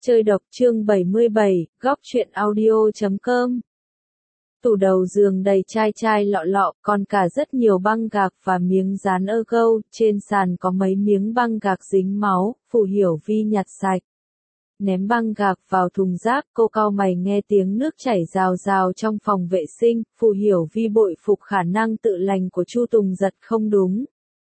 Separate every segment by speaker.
Speaker 1: Chơi độc chương 77, góc truyện audio.com. Tủ đầu giường đầy chai chai lọ lọ, còn cả rất nhiều băng gạc và miếng dán ơ câu, trên sàn có mấy miếng băng gạc dính máu, Phù Hiểu Vi nhặt sạch. Ném băng gạc vào thùng rác, cô cau mày nghe tiếng nước chảy rào rào trong phòng vệ sinh, Phù Hiểu Vi bội phục khả năng tự lành của Chu Tùng Giật không đúng.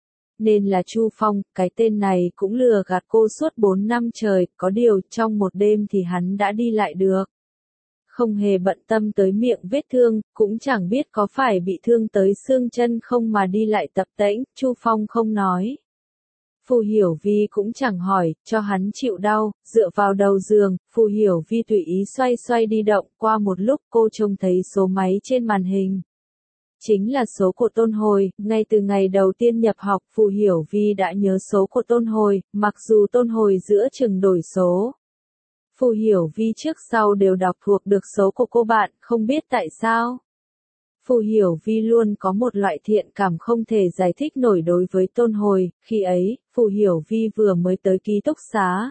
Speaker 1: Nên là Chu Phong, cái tên này cũng lừa gạt cô suốt 4 năm trời, có điều trong một đêm thì hắn đã đi lại được. Không hề bận tâm tới miệng vết thương, cũng chẳng biết có phải bị thương tới xương chân không mà đi lại tập tễnh, Chu Phong không nói. Phù Hiểu Vi cũng chẳng hỏi, cho hắn chịu đau, dựa vào đầu giường, Phù Hiểu Vi tùy ý xoay xoay đi động, qua một lúc cô trông thấy số máy trên màn hình. Chính là số của Tôn Hồi, ngay từ ngày đầu tiên nhập học Phù Hiểu Vi đã nhớ số của Tôn Hồi, mặc dù Tôn Hồi giữa chừng đổi số. Phù Hiểu Vi trước sau đều đọc thuộc được số của cô bạn, không biết tại sao. Phù Hiểu Vi luôn có một loại thiện cảm không thể giải thích nổi đối với Tôn Hồi, khi ấy, Phù Hiểu Vi vừa mới tới ký túc xá.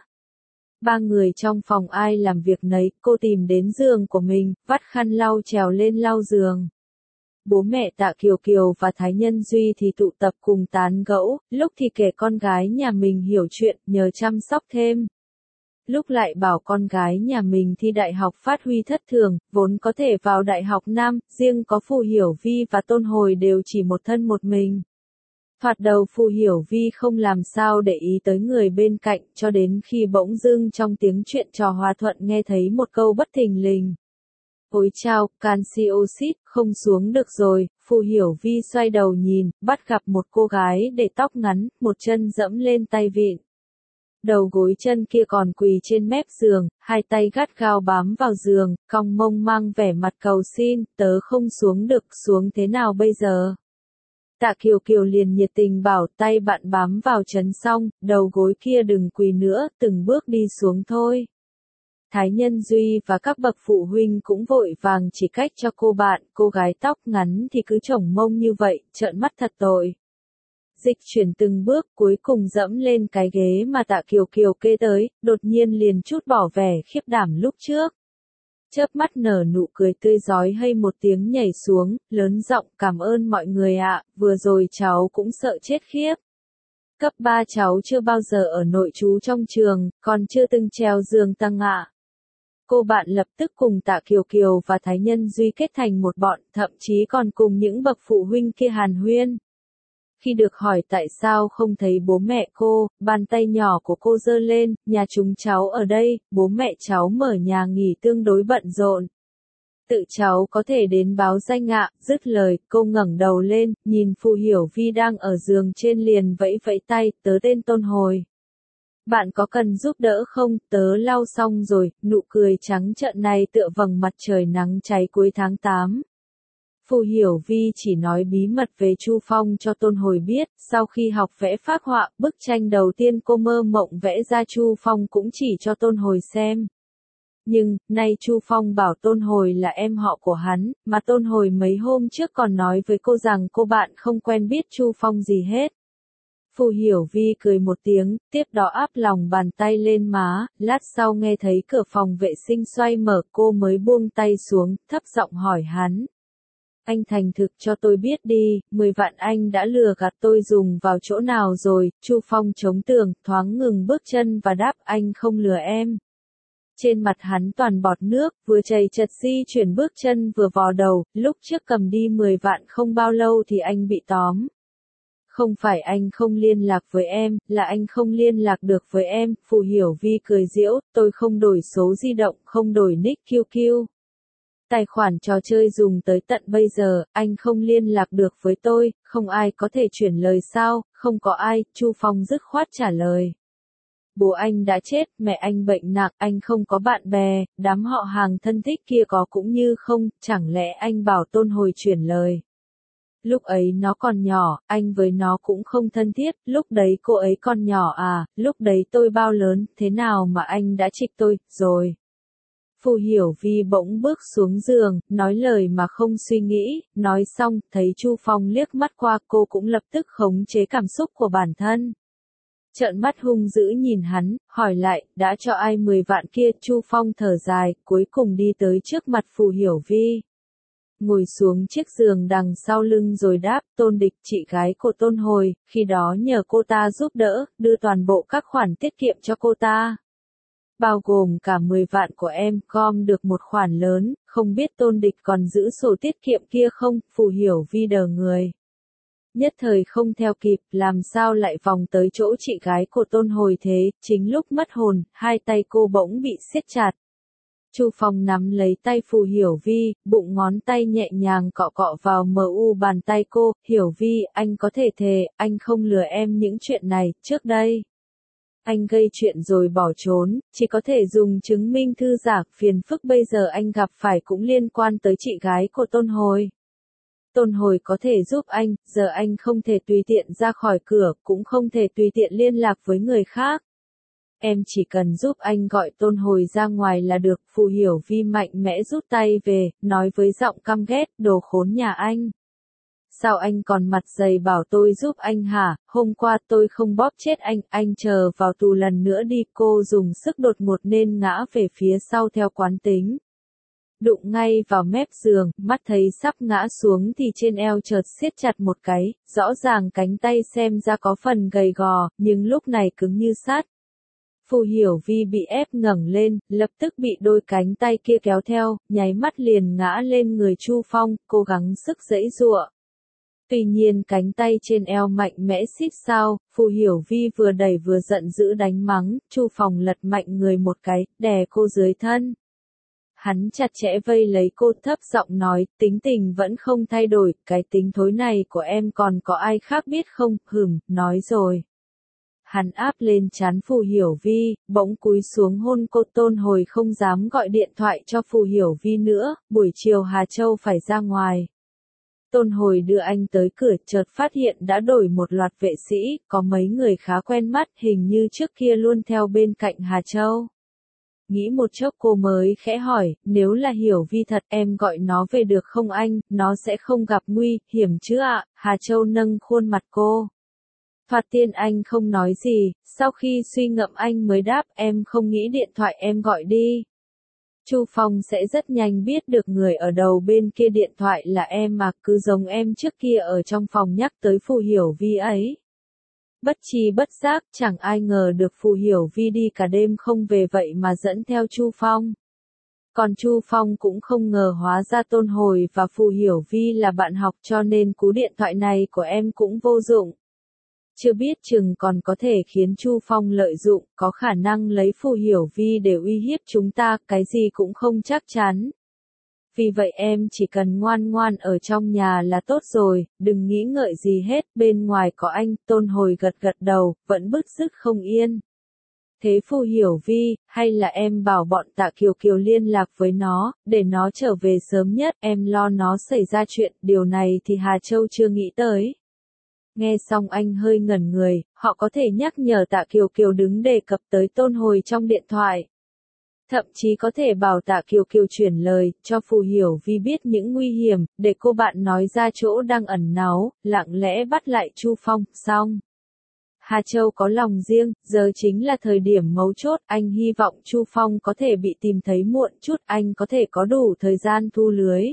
Speaker 1: Ba người trong phòng ai làm việc nấy, cô tìm đến giường của mình, vắt khăn lau trèo lên lau giường. Bố mẹ Tạ Kiều Kiều và Thái Nhân Duy thì tụ tập cùng tán gẫu, lúc thì kể con gái nhà mình hiểu chuyện, nhờ chăm sóc thêm. Lúc lại bảo con gái nhà mình thi đại học phát huy thất thường, vốn có thể vào đại học Nam, riêng có Phù Hiểu Vi và Tôn Hồi đều chỉ một thân một mình. Thoạt đầu Phù Hiểu Vi không làm sao để ý tới người bên cạnh, cho đến khi bỗng dưng trong tiếng chuyện trò hòa thuận nghe thấy một câu bất thình lình. Ôi chao, canxi oxit, không xuống được rồi, Phù Hiểu Vi xoay đầu nhìn, bắt gặp một cô gái để tóc ngắn, một chân dẫm lên tay vịn. Đầu gối chân kia còn quỳ trên mép giường, hai tay gắt gao bám vào giường, cong mông mang vẻ mặt cầu xin, tớ không xuống được, xuống thế nào bây giờ? Tạ Kiều Kiều liền nhiệt tình bảo tay bạn bám vào chân xong, đầu gối kia đừng quỳ nữa, từng bước đi xuống thôi. Thái Nhân Duy và các bậc phụ huynh cũng vội vàng chỉ cách cho cô bạn, cô gái tóc ngắn thì cứ chổng mông như vậy, trợn mắt thật tội. Dịch chuyển từng bước cuối cùng dẫm lên cái ghế mà Tạ Kiều Kiều kê tới, đột nhiên liền chút bỏ vẻ khiếp đảm lúc trước. Chớp mắt nở nụ cười tươi rói hay một tiếng nhảy xuống, lớn giọng cảm ơn mọi người ạ, vừa rồi cháu cũng sợ chết khiếp. Cấp 3 cháu chưa bao giờ ở nội trú trong trường, còn chưa từng treo giường tăng ạ. Cô bạn lập tức cùng Tạ Kiều Kiều và Thái Nhân Duy kết thành một bọn, thậm chí còn cùng những bậc phụ huynh kia hàn huyên. Khi được hỏi tại sao không thấy bố mẹ cô, bàn tay nhỏ của cô giơ lên, nhà chúng cháu ở đây, bố mẹ cháu mở nhà nghỉ tương đối bận rộn. Tự cháu có thể đến báo danh ạ, dứt lời, cô ngẩng đầu lên, nhìn Phù Hiểu Vi đang ở giường trên liền vẫy vẫy tay, tớ tên Tôn Hồi. Bạn có cần giúp đỡ không, tớ lau xong rồi, nụ cười trắng trợn này tựa vầng mặt trời nắng cháy cuối tháng 8. Phù Hiểu Vi chỉ nói bí mật về Chu Phong cho Tôn Hồi biết, sau khi học vẽ phác họa, bức tranh đầu tiên cô mơ mộng vẽ ra Chu Phong cũng chỉ cho Tôn Hồi xem. Nhưng, nay Chu Phong bảo Tôn Hồi là em họ của hắn, mà Tôn Hồi mấy hôm trước còn nói với cô rằng cô bạn không quen biết Chu Phong gì hết. Phù Hiểu Vi cười một tiếng, tiếp đó áp lòng bàn tay lên má, lát sau nghe thấy cửa phòng vệ sinh xoay mở cô mới buông tay xuống, thấp giọng hỏi hắn. Anh thành thực cho tôi biết đi, 10 vạn anh đã lừa gạt tôi dùng vào chỗ nào rồi, Chu Phong chống tường, thoáng ngừng bước chân và đáp anh không lừa em. Trên mặt hắn toàn bọt nước, vừa chầy chật di chuyển bước chân vừa vò đầu, lúc trước cầm đi 10 vạn không bao lâu thì anh bị tóm. Không phải anh không liên lạc với em, là anh không liên lạc được với em, Phù Hiểu Vi cười giễu, tôi không đổi số di động, không đổi nick QQ. Tài khoản trò chơi dùng tới tận bây giờ, anh không liên lạc được với tôi, không ai có thể chuyển lời sao, không có ai, Chu Phong dứt khoát trả lời. Bố anh đã chết, mẹ anh bệnh nặng, anh không có bạn bè, đám họ hàng thân thích kia có cũng như không, chẳng lẽ anh bảo Tôn Hồi chuyển lời. Lúc ấy nó còn nhỏ, anh với nó cũng không thân thiết, lúc đấy cô ấy còn nhỏ à, lúc đấy tôi bao lớn, thế nào mà anh đã trịch tôi, rồi. Phù Hiểu Vi bỗng bước xuống giường, nói lời mà không suy nghĩ, nói xong, thấy Chu Phong liếc mắt qua cô cũng lập tức khống chế cảm xúc của bản thân. Trợn mắt hung dữ nhìn hắn, hỏi lại, đã cho ai 10 vạn kia? Chu Phong thở dài, cuối cùng đi tới trước mặt Phù Hiểu Vi. Ngồi xuống chiếc giường đằng sau lưng rồi đáp, Tôn Địch, chị gái của Tôn Hồi, khi đó nhờ cô ta giúp đỡ, đưa toàn bộ các khoản tiết kiệm cho cô ta. Bao gồm cả 10 vạn của em, gom được một khoản lớn, không biết Tôn Địch còn giữ sổ tiết kiệm kia không? Phù Hiểu Vi đờ người. Nhất thời không theo kịp, làm sao lại vòng tới chỗ chị gái của Tôn Hồi thế? Chính lúc mất hồn, hai tay cô bỗng bị siết chặt. Chu Phong nắm lấy tay Phù Hiểu Vi, bụng ngón tay nhẹ nhàng cọ cọ vào bàn tay cô. Hiểu Vi, anh có thể thề, anh không lừa em những chuyện này. Trước đây, anh gây chuyện rồi bỏ trốn, chỉ có thể dùng chứng minh thư giả. Phiền phức bây giờ anh gặp phải cũng liên quan tới chị gái của Tôn Hồi. Tôn Hồi có thể giúp anh, giờ anh không thể tùy tiện ra khỏi cửa, cũng không thể tùy tiện liên lạc với người khác. Em chỉ cần giúp anh gọi Tôn Hồi ra ngoài là được. Phù Hiểu Vi mạnh mẽ rút tay về, nói với giọng căm ghét, đồ khốn nhà anh. Sao anh còn mặt dày bảo tôi giúp anh hả? Hôm qua tôi không bóp chết anh chờ vào tù lần nữa đi. Cô dùng sức đột ngột nên ngã về phía sau theo quán tính. Đụng ngay vào mép giường, mắt thấy sắp ngã xuống thì trên eo chợt siết chặt một cái, rõ ràng cánh tay xem ra có phần gầy gò, nhưng lúc này cứng như sắt. Phù Hiểu Vi bị ép ngẩng lên, lập tức bị đôi cánh tay kia kéo theo, nháy mắt liền ngã lên người Chu Phong, cố gắng sức giãy giụa. Tuy nhiên cánh tay trên eo mạnh mẽ xít sao, Phù Hiểu Vi vừa đẩy vừa giận dữ đánh mắng, Chu Phong lật mạnh người một cái, đè cô dưới thân. Hắn chặt chẽ vây lấy cô, thấp giọng nói, tính tình vẫn không thay đổi, cái tính thối này của em còn có ai khác biết không? Nói rồi. Hắn áp lên trán Phù Hiểu Vi, bỗng cúi xuống hôn cô. Tôn Hồi không dám gọi điện thoại cho Phù Hiểu Vi nữa, buổi chiều Hà Châu phải ra ngoài. Tôn Hồi đưa anh tới cửa, chợt phát hiện đã đổi một loạt vệ sĩ, có mấy người khá quen mắt, hình như trước kia luôn theo bên cạnh Hà Châu. Nghĩ một chốc cô mới khẽ hỏi, nếu là Hiểu Vi thật em gọi nó về được không anh, nó sẽ không gặp nguy hiểm chứ ạ? Hà Châu nâng khuôn mặt cô. Thoạt tiên anh không nói gì, sau khi suy ngẫm anh mới đáp, em không nghĩ điện thoại em gọi đi. Chu Phong sẽ rất nhanh biết được người ở đầu bên kia điện thoại là em mà, cứ giống em trước kia ở trong phòng nhắc tới Phù Hiểu Vi ấy. Bất tri bất giác, chẳng ai ngờ được Phù Hiểu Vi đi cả đêm không về vậy mà dẫn theo Chu Phong. Còn Chu Phong cũng không ngờ hóa ra Tôn Hồi và Phù Hiểu Vi là bạn học, cho nên cú điện thoại này của em cũng vô dụng. Chưa biết chừng còn có thể khiến Chu Phong lợi dụng, có khả năng lấy Phù Hiểu Vi để uy hiếp chúng ta, cái gì cũng không chắc chắn. Vì vậy em chỉ cần ngoan ngoan ở trong nhà là tốt rồi, đừng nghĩ ngợi gì hết, bên ngoài có anh. Tôn Hồi gật gật đầu, vẫn bứt rứt không yên. Thế Phù Hiểu Vi, hay là em bảo bọn Tạ Kiều Kiều liên lạc với nó, để nó trở về sớm nhất, em lo nó xảy ra chuyện, điều này thì Hà Châu chưa nghĩ tới. Nghe xong anh hơi ngẩn người, họ có thể nhắc nhở Tạ Kiều Kiều đứng đề cập tới Tôn Hồi trong điện thoại. Thậm chí có thể bảo Tạ Kiều Kiều chuyển lời, cho Phù Hiểu Vi biết những nguy hiểm, để cô bạn nói ra chỗ đang ẩn náu, lặng lẽ bắt lại Chu Phong, xong. Hà Châu có lòng riêng, giờ chính là thời điểm mấu chốt, anh hy vọng Chu Phong có thể bị tìm thấy muộn chút, anh có thể có đủ thời gian thu lưới.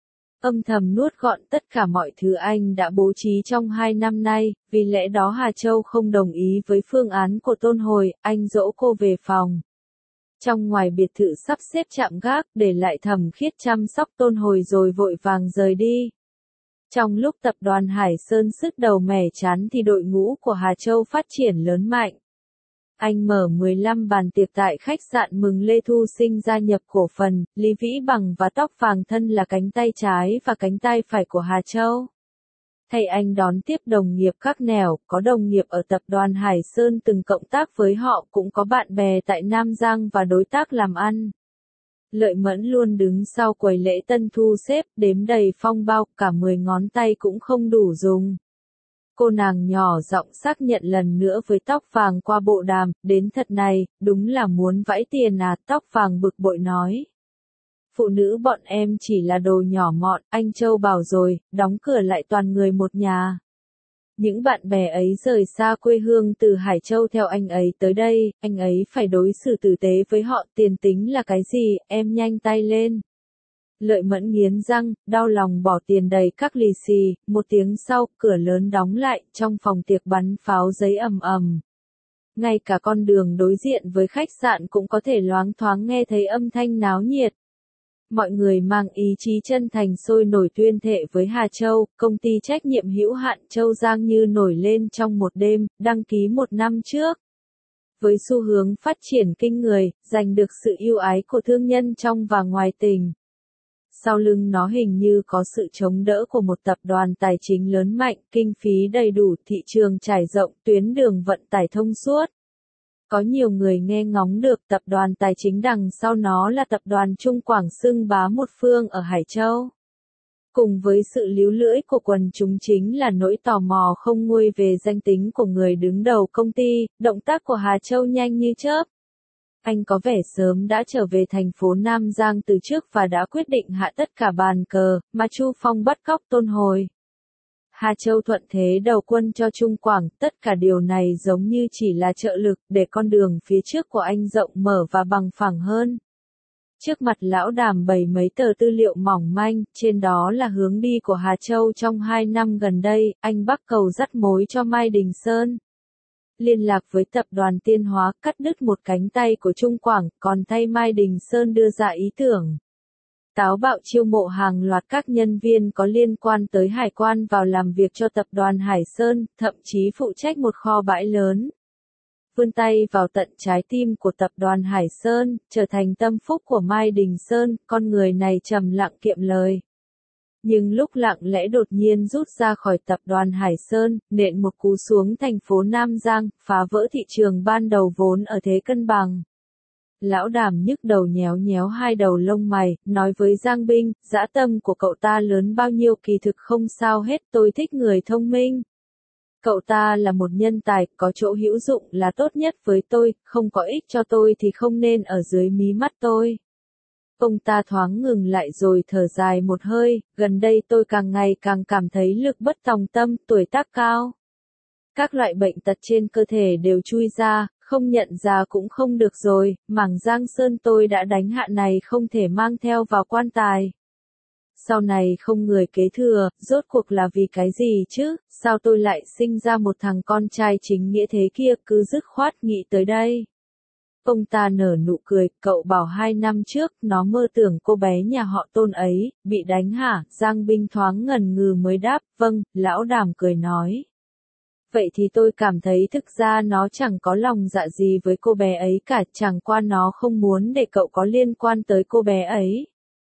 Speaker 1: Âm thầm nuốt gọn tất cả mọi thứ anh đã bố trí trong 2 năm nay, vì lẽ đó Hà Châu không đồng ý với phương án của Tôn Hồi, anh dỗ cô về phòng. Trong ngoài biệt thự sắp xếp trạm gác, để lại Thẩm Khiết chăm sóc Tôn Hồi rồi vội vàng rời đi. Trong lúc tập đoàn Hải Sơn sứt đầu mẻ chán thì đội ngũ của Hà Châu phát triển lớn mạnh. Anh mở 15 bàn tiệc tại khách sạn mừng Lê Thu Sinh gia nhập cổ phần, Lý Vĩ Bằng và Tóc Vàng Thân là cánh tay trái và cánh tay phải của Hà Châu. Thay anh đón tiếp đồng nghiệp các nẻo, có đồng nghiệp ở tập đoàn Hải Sơn từng cộng tác với họ, cũng có bạn bè tại Nam Giang và đối tác làm ăn. Lợi Mẫn luôn đứng sau quầy lễ tân thu xếp, đếm đầy phong bao, cả 10 ngón tay cũng không đủ dùng. Cô nàng nhỏ giọng xác nhận lần nữa với Tóc Vàng qua bộ đàm, đến thật này, đúng là muốn vãi tiền à? Tóc Vàng bực bội nói. Phụ nữ bọn em chỉ là đồ nhỏ mọn, anh Châu bảo rồi, đóng cửa lại toàn người một nhà. Những bạn bè ấy rời xa quê hương từ Hải Châu theo anh ấy tới đây, anh ấy phải đối xử tử tế với họ. Tiền tính là cái gì, em nhanh tay lên. Lợi Mẫn nghiến răng, đau lòng bỏ tiền đầy các lì xì. Một tiếng sau, cửa lớn đóng lại, trong phòng tiệc bắn pháo giấy ầm ầm. Ngay cả con đường đối diện với khách sạn cũng có thể loáng thoáng nghe thấy âm thanh náo nhiệt. Mọi người mang ý chí chân thành sôi nổi tuyên thệ với Hà Châu, công ty trách nhiệm hữu hạn Châu Giang như nổi lên trong một đêm, đăng ký 1 năm trước. Với xu hướng phát triển kinh người, giành được sự yêu ái của thương nhân trong và ngoài tỉnh. Sau lưng nó hình như có sự chống đỡ của một tập đoàn tài chính lớn mạnh, kinh phí đầy đủ, thị trường trải rộng, tuyến đường vận tải thông suốt. Có nhiều người nghe ngóng được tập đoàn tài chính đằng sau nó là tập đoàn Trung Quảng xưng bá một phương ở Hải Châu. Cùng với sự líu lưỡi của quần chúng chính là nỗi tò mò không nguôi về danh tính của người đứng đầu công ty, động tác của Hà Châu nhanh như chớp. Anh có vẻ sớm đã trở về thành phố Nam Giang từ trước và đã quyết định hạ tất cả bàn cờ, mà Chu Phong bắt cóc Tôn Hồi. Hà Châu thuận thế đầu quân cho Trung Quảng, tất cả điều này giống như chỉ là trợ lực để con đường phía trước của anh rộng mở và bằng phẳng hơn. Trước mặt lão Đàm bày mấy tờ tư liệu mỏng manh, trên đó là hướng đi của Hà Châu trong 2 năm gần đây, anh bắt cầu dắt mối cho Mai Đình Sơn. Liên lạc với tập đoàn Tiên Hóa, cắt đứt một cánh tay của Trung Quảng, còn thay Mai Đình Sơn đưa ra ý tưởng. Táo bạo chiêu mộ hàng loạt các nhân viên có liên quan tới hải quan vào làm việc cho tập đoàn Hải Sơn, thậm chí phụ trách một kho bãi lớn. Vươn tay vào tận trái tim của tập đoàn Hải Sơn, trở thành tâm phúc của Mai Đình Sơn, con người này trầm lặng kiệm lời. Nhưng lúc lặng lẽ đột nhiên rút ra khỏi tập đoàn Hải Sơn, nện một cú xuống thành phố Nam Giang, phá vỡ thị trường ban đầu vốn ở thế cân bằng. Lão Đàm nhức đầu nhéo nhéo hai đầu lông mày, nói với Giang Binh, dã tâm của cậu ta lớn bao nhiêu kỳ thực không sao hết, tôi thích người thông minh. Cậu ta là một nhân tài, có chỗ hữu dụng là tốt nhất với tôi, không có ích cho tôi thì không nên ở dưới mí mắt tôi. Ông ta thoáng ngừng lại rồi thở dài một hơi, gần đây tôi càng ngày càng cảm thấy lực bất tòng tâm, tuổi tác cao. Các loại bệnh tật trên cơ thể đều chui ra, không nhận ra cũng không được rồi, mảng Giang Sơn tôi đã đánh hạ này không thể mang theo vào quan tài. Sau này không người kế thừa, rốt cuộc là vì cái gì chứ, sao tôi lại sinh ra một thằng con trai chính nghĩa thế kia, cứ dứt khoát nghĩ tới đây. Ông ta nở nụ cười, cậu bảo 2 năm trước, nó mơ tưởng cô bé nhà họ Tôn ấy, bị đánh hả, Giang Binh thoáng ngần ngừ mới đáp, vâng, lão Đàm cười nói. Vậy thì tôi cảm thấy thực ra nó chẳng có lòng dạ gì với cô bé ấy cả, chẳng qua nó không muốn để cậu có liên quan tới cô bé ấy.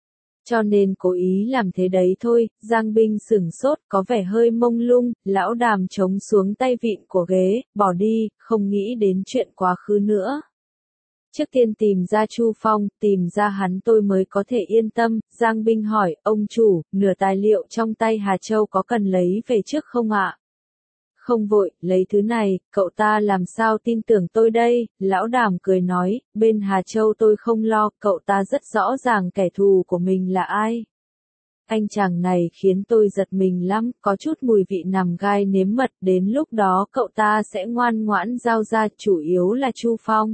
Speaker 1: Cho nên cố ý làm thế đấy thôi. Giang Binh sửng sốt, có vẻ hơi mông lung, lão Đàm chống xuống tay vịn của ghế, bỏ đi, không nghĩ đến chuyện quá khứ nữa. Trước tiên tìm ra Chu Phong, tìm ra hắn tôi mới có thể yên tâm. Giang Binh hỏi, ông chủ, nửa tài liệu trong tay Hà Châu có cần lấy về trước không ạ? Không vội, lấy thứ này, cậu ta làm sao tin tưởng tôi đây, lão Đàm cười nói, bên Hà Châu tôi không lo, cậu ta rất rõ ràng kẻ thù của mình là ai. Anh chàng này khiến tôi giật mình lắm, có chút mùi vị nằm gai nếm mật, đến lúc đó cậu ta sẽ ngoan ngoãn giao ra, chủ yếu là Chu Phong.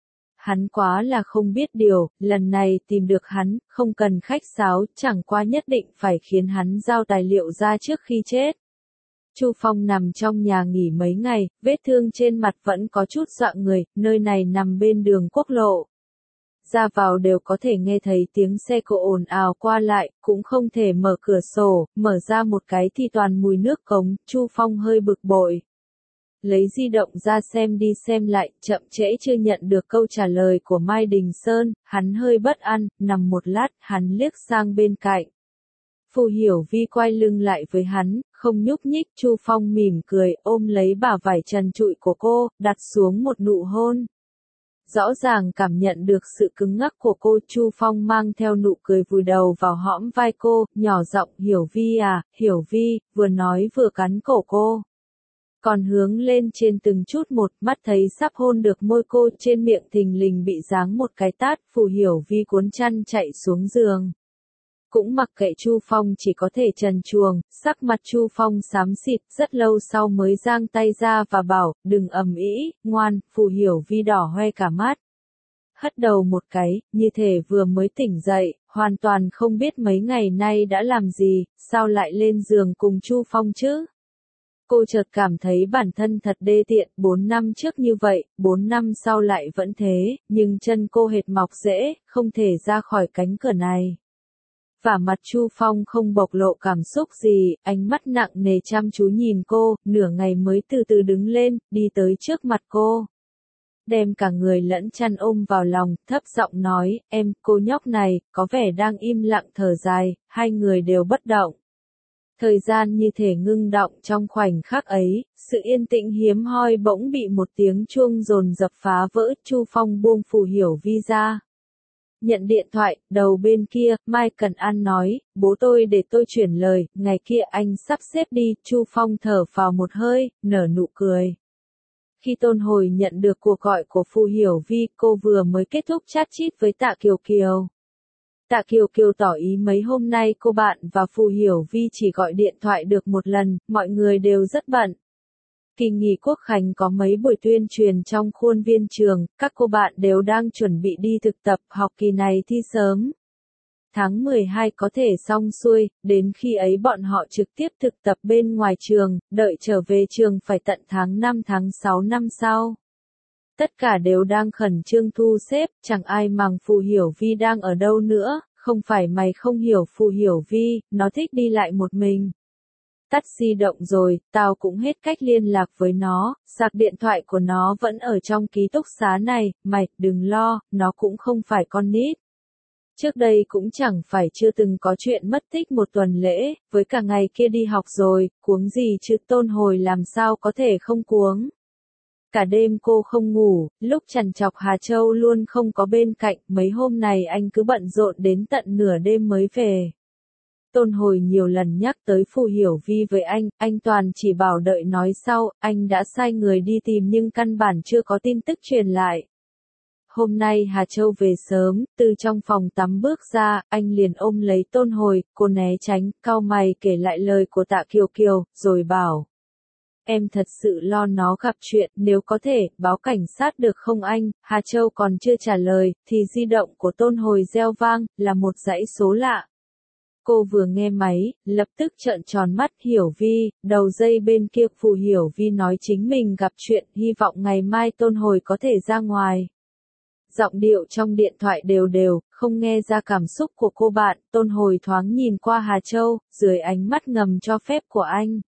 Speaker 1: Hắn quá là không biết điều, lần này tìm được hắn, không cần khách sáo, chẳng qua nhất định phải khiến hắn giao tài liệu ra trước khi chết. Chu Phong nằm trong nhà nghỉ mấy ngày, vết thương trên mặt vẫn có chút dọa người, nơi này nằm bên đường quốc lộ. Ra vào đều có thể nghe thấy tiếng xe cộ ồn ào qua lại, cũng không thể mở cửa sổ, mở ra một cái thì toàn mùi nước cống, Chu Phong hơi bực bội. Lấy di động ra xem đi xem lại, chậm trễ chưa nhận được câu trả lời của Mai Đình Sơn, hắn hơi bất an, nằm một lát, hắn liếc sang bên cạnh. Phù Hiểu Vi quay lưng lại với hắn, không nhúc nhích, Chu Phong mỉm cười, ôm lấy bả vải trần trụi của cô, đặt xuống một nụ hôn. Rõ ràng cảm nhận được sự cứng ngắc của cô, Chu Phong mang theo nụ cười vùi đầu vào hõm vai cô, nhỏ giọng, Hiểu Vi à, Hiểu Vi, vừa nói vừa cắn cổ cô. Còn hướng lên trên từng chút một, mắt thấy sắp hôn được môi cô, trên miệng thình lình bị giáng một cái tát, Phù Hiểu Vi cuốn chăn chạy xuống giường. Cũng mặc kệ Chu Phong chỉ có thể trần truồng, sắc mặt Chu Phong xám xịt, rất lâu sau mới giang tay ra và bảo, đừng ầm ĩ, ngoan. Phù Hiểu Vi đỏ hoe cả mắt. Hất đầu một cái, như thể vừa mới tỉnh dậy, hoàn toàn không biết mấy ngày nay đã làm gì, sao lại lên giường cùng Chu Phong chứ? Cô chợt cảm thấy bản thân thật đê tiện, 4 năm trước như vậy, 4 năm sau lại vẫn thế, nhưng chân cô hệt mọc rễ, không thể ra khỏi cánh cửa này. Và mặt Chu Phong không bộc lộ cảm xúc gì, ánh mắt nặng nề chăm chú nhìn cô, nửa ngày mới từ từ đứng lên, đi tới trước mặt cô. Đem cả người lẫn chăn ôm vào lòng, thấp giọng nói, em, cô nhóc này, có vẻ đang im lặng thở dài, hai người đều bất động. Thời gian như thể ngưng đọng trong khoảnh khắc ấy, sự yên tĩnh hiếm hoi bỗng bị một tiếng chuông dồn dập phá vỡ. Chu Phong buông Phù Hiểu Vi ra. Nhận điện thoại, đầu bên kia, Mai Cần An nói, bố tôi để tôi chuyển lời, ngày kia anh sắp xếp đi. Chu Phong thở phào một hơi, nở nụ cười. Khi Tôn Hồi nhận được cuộc gọi của Phù Hiểu Vi, cô vừa mới kết thúc chat chít với Tạ Kiều Kiều. Tạ Kiều Kiều tỏ ý mấy hôm nay cô bạn và Phù Hiểu Vi chỉ gọi điện thoại được một lần, mọi người đều rất bận. Kỳ nghỉ Quốc khánh có mấy buổi tuyên truyền trong khuôn viên trường, các cô bạn đều đang chuẩn bị đi thực tập, học kỳ này thi sớm. Tháng 12 có thể xong xuôi, đến khi ấy bọn họ trực tiếp thực tập bên ngoài trường, đợi trở về trường phải tận tháng 5 tháng 6 năm sau. Tất cả đều đang khẩn trương thu xếp, chẳng ai màng Phù Hiểu Vi đang ở đâu nữa, không phải mày không hiểu Phù Hiểu Vi, nó thích đi lại một mình. Tắt di động rồi, tao cũng hết cách liên lạc với nó, sạc điện thoại của nó vẫn ở trong ký túc xá này, mày, đừng lo, nó cũng không phải con nít. Trước đây cũng chẳng phải chưa từng có chuyện mất tích một tuần lễ, với cả ngày kia đi học rồi, cuống gì chứ. Tôn Hồi làm sao có thể không cuống. Cả đêm cô không ngủ, lúc trằn trọc Hà Châu luôn không có bên cạnh, mấy hôm này anh cứ bận rộn đến tận nửa đêm mới về. Tôn Hồi nhiều lần nhắc tới Phù Hiểu Vi với anh toàn chỉ bảo đợi nói sau, anh đã sai người đi tìm nhưng căn bản chưa có tin tức truyền lại. Hôm nay Hà Châu về sớm, từ trong phòng tắm bước ra, anh liền ôm lấy Tôn Hồi, cô né tránh, cau mày kể lại lời của Tạ Kiều Kiều, rồi bảo. Em thật sự lo nó gặp chuyện, nếu có thể, báo cảnh sát được không anh? Hà Châu còn chưa trả lời, thì di động của Tôn Hồi reo vang, là một dãy số lạ. Cô vừa nghe máy, lập tức trợn tròn mắt. Hiểu Vi, đầu dây bên kia Phù Hiểu Vi nói chính mình gặp chuyện, hy vọng ngày mai Tôn Hồi có thể ra ngoài. Giọng điệu trong điện thoại đều đều, không nghe ra cảm xúc của cô bạn. Tôn Hồi thoáng nhìn qua Hà Châu, dưới ánh mắt ngầm cho phép của anh.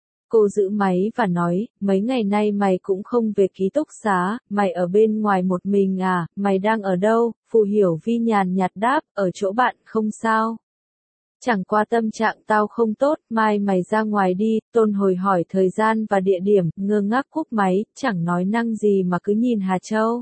Speaker 1: Cô giữ máy và nói, mấy ngày nay mày cũng không về ký túc xá, mày ở bên ngoài một mình à, mày đang ở đâu? Phù Hiểu Vi nhàn nhạt đáp, ở chỗ bạn, không sao. Chẳng qua tâm trạng tao không tốt, mai mày ra ngoài đi. Tôn Hồi hỏi thời gian và địa điểm, ngơ ngác cúp máy, chẳng nói năng gì mà cứ nhìn Hà Châu.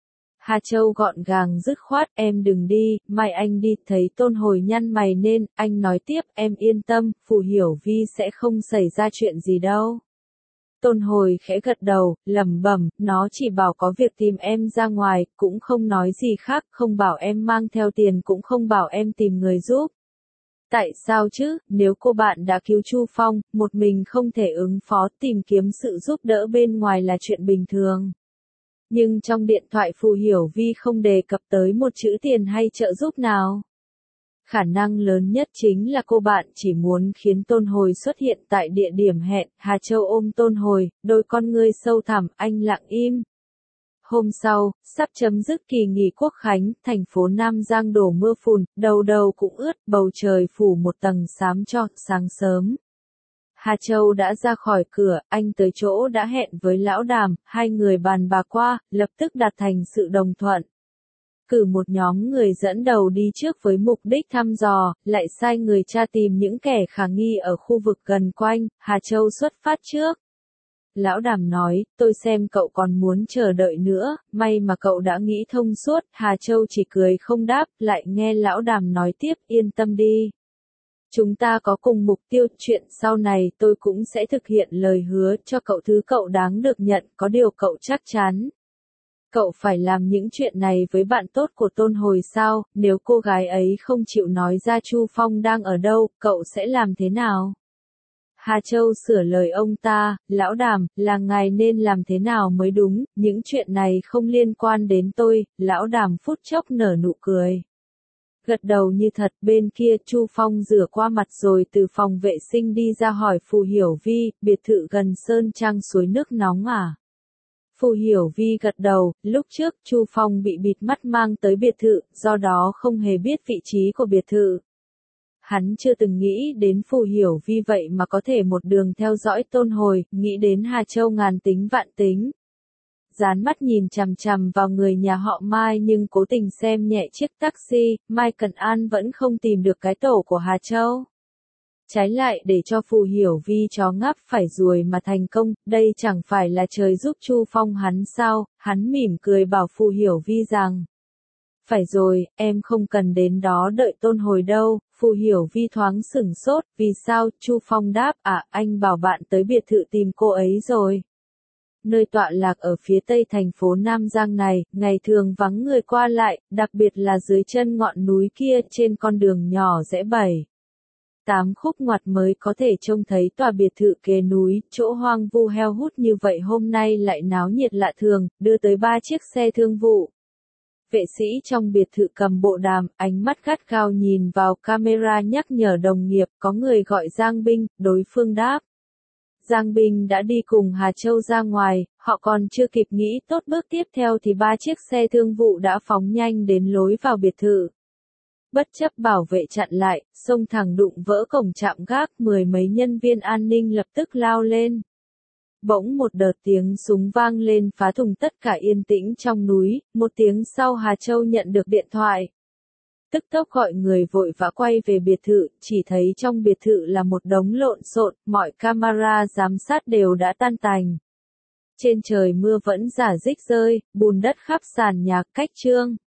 Speaker 1: Hà Châu gọn gàng dứt khoát, em đừng đi, mai anh đi. Thấy Tôn Hồi nhăn mày nên, anh nói tiếp, em yên tâm, Phù Hiểu Vi sẽ không xảy ra chuyện gì đâu. Tôn Hồi khẽ gật đầu, lẩm bẩm, nó chỉ bảo có việc tìm em ra ngoài, cũng không nói gì khác, không bảo em mang theo tiền cũng không bảo em tìm người giúp. Tại sao chứ, nếu cô bạn đã cứu Chu Phong, một mình không thể ứng phó, tìm kiếm sự giúp đỡ bên ngoài là chuyện bình thường. Nhưng trong điện thoại Phù Hiểu Vi không đề cập tới một chữ tiền hay trợ giúp nào. Khả năng lớn nhất chính là cô bạn chỉ muốn khiến Tôn Hồi xuất hiện tại địa điểm hẹn. Hà Châu ôm Tôn Hồi, đôi con ngươi sâu thẳm, anh lặng im. Hôm sau, sắp chấm dứt kỳ nghỉ Quốc khánh, thành phố Nam Giang đổ mưa phùn, đầu đầu cũng ướt, bầu trời phủ một tầng xám cho. Sáng sớm, Hà Châu đã ra khỏi cửa, anh tới chỗ đã hẹn với Lão Đàm, hai người bàn bạc qua, lập tức đạt thành sự đồng thuận. Cử một nhóm người dẫn đầu đi trước với mục đích thăm dò, lại sai người tra tìm những kẻ khả nghi ở khu vực gần quanh. Hà Châu xuất phát trước. Lão Đàm nói, tôi xem cậu còn muốn chờ đợi nữa, may mà cậu đã nghĩ thông suốt. Hà Châu chỉ cười không đáp, lại nghe Lão Đàm nói tiếp, yên tâm đi. Chúng ta có cùng mục tiêu, chuyện sau này tôi cũng sẽ thực hiện lời hứa cho cậu, thứ cậu đáng được nhận, có điều cậu chắc chắn. Cậu phải làm những chuyện này với bạn tốt của Tôn Hồi sao, nếu cô gái ấy không chịu nói ra Chu Phong đang ở đâu, cậu sẽ làm thế nào? Hà Châu sửa lời ông ta, lão Đàm, là ngài nên làm thế nào mới đúng, những chuyện này không liên quan đến tôi, lão Đàm phút chốc nở nụ cười. Gật đầu như thật, bên kia Chu Phong rửa qua mặt rồi từ phòng vệ sinh đi ra hỏi Phù Hiểu Vi, biệt thự gần Sơn Trang suối nước nóng à? Phù Hiểu Vi gật đầu, lúc trước Chu Phong bị bịt mắt mang tới biệt thự, do đó không hề biết vị trí của biệt thự. Hắn chưa từng nghĩ đến Phù Hiểu Vi vậy mà có thể một đường theo dõi Tôn Hồi, nghĩ đến Hà Châu ngàn tính vạn tính. Dán mắt nhìn chằm chằm vào người nhà họ Mai nhưng cố tình xem nhẹ chiếc taxi, Mai Cẩn An vẫn không tìm được cái tổ của Hà Châu. Trái lại để cho Phù Hiểu Vi chó ngáp phải ruồi mà thành công, đây chẳng phải là trời giúp Chu Phong hắn sao, hắn mỉm cười bảo Phù Hiểu Vi rằng. Phải rồi, em không cần đến đó đợi Tôn Hồi đâu, Phù Hiểu Vi thoáng sửng sốt, vì sao, Chu Phong đáp, anh bảo bạn tới biệt thự tìm cô ấy rồi. Nơi tọa lạc ở phía tây thành phố Nam Giang này, ngày thường vắng người qua lại, đặc biệt là dưới chân ngọn núi kia trên con đường nhỏ rẽ 7-8 khúc ngoặt mới có thể trông thấy tòa biệt thự kề núi, chỗ hoang vu heo hút như vậy hôm nay lại náo nhiệt lạ thường, đưa tới 3 chiếc xe thương vụ. Vệ sĩ trong biệt thự cầm bộ đàm, ánh mắt gắt gao nhìn vào camera nhắc nhở đồng nghiệp, có người gọi Giang Binh, đối phương đáp. Giang Binh đã đi cùng Hà Châu ra ngoài, họ còn chưa kịp nghĩ tốt bước tiếp theo thì 3 chiếc xe thương vụ đã phóng nhanh đến lối vào biệt thự. Bất chấp bảo vệ chặn lại, xông thẳng đụng vỡ cổng trạm gác, 10 mấy nhân viên an ninh lập tức lao lên. Bỗng một đợt tiếng súng vang lên phá thủng tất cả yên tĩnh trong núi, một tiếng sau Hà Châu nhận được điện thoại. Tức tốc gọi người vội vã quay về biệt thự, chỉ thấy trong biệt thự là một đống lộn xộn, mọi camera giám sát đều đã tan tành. Trên trời mưa vẫn rả rích rơi, bùn đất khắp sàn nhà, cách trương.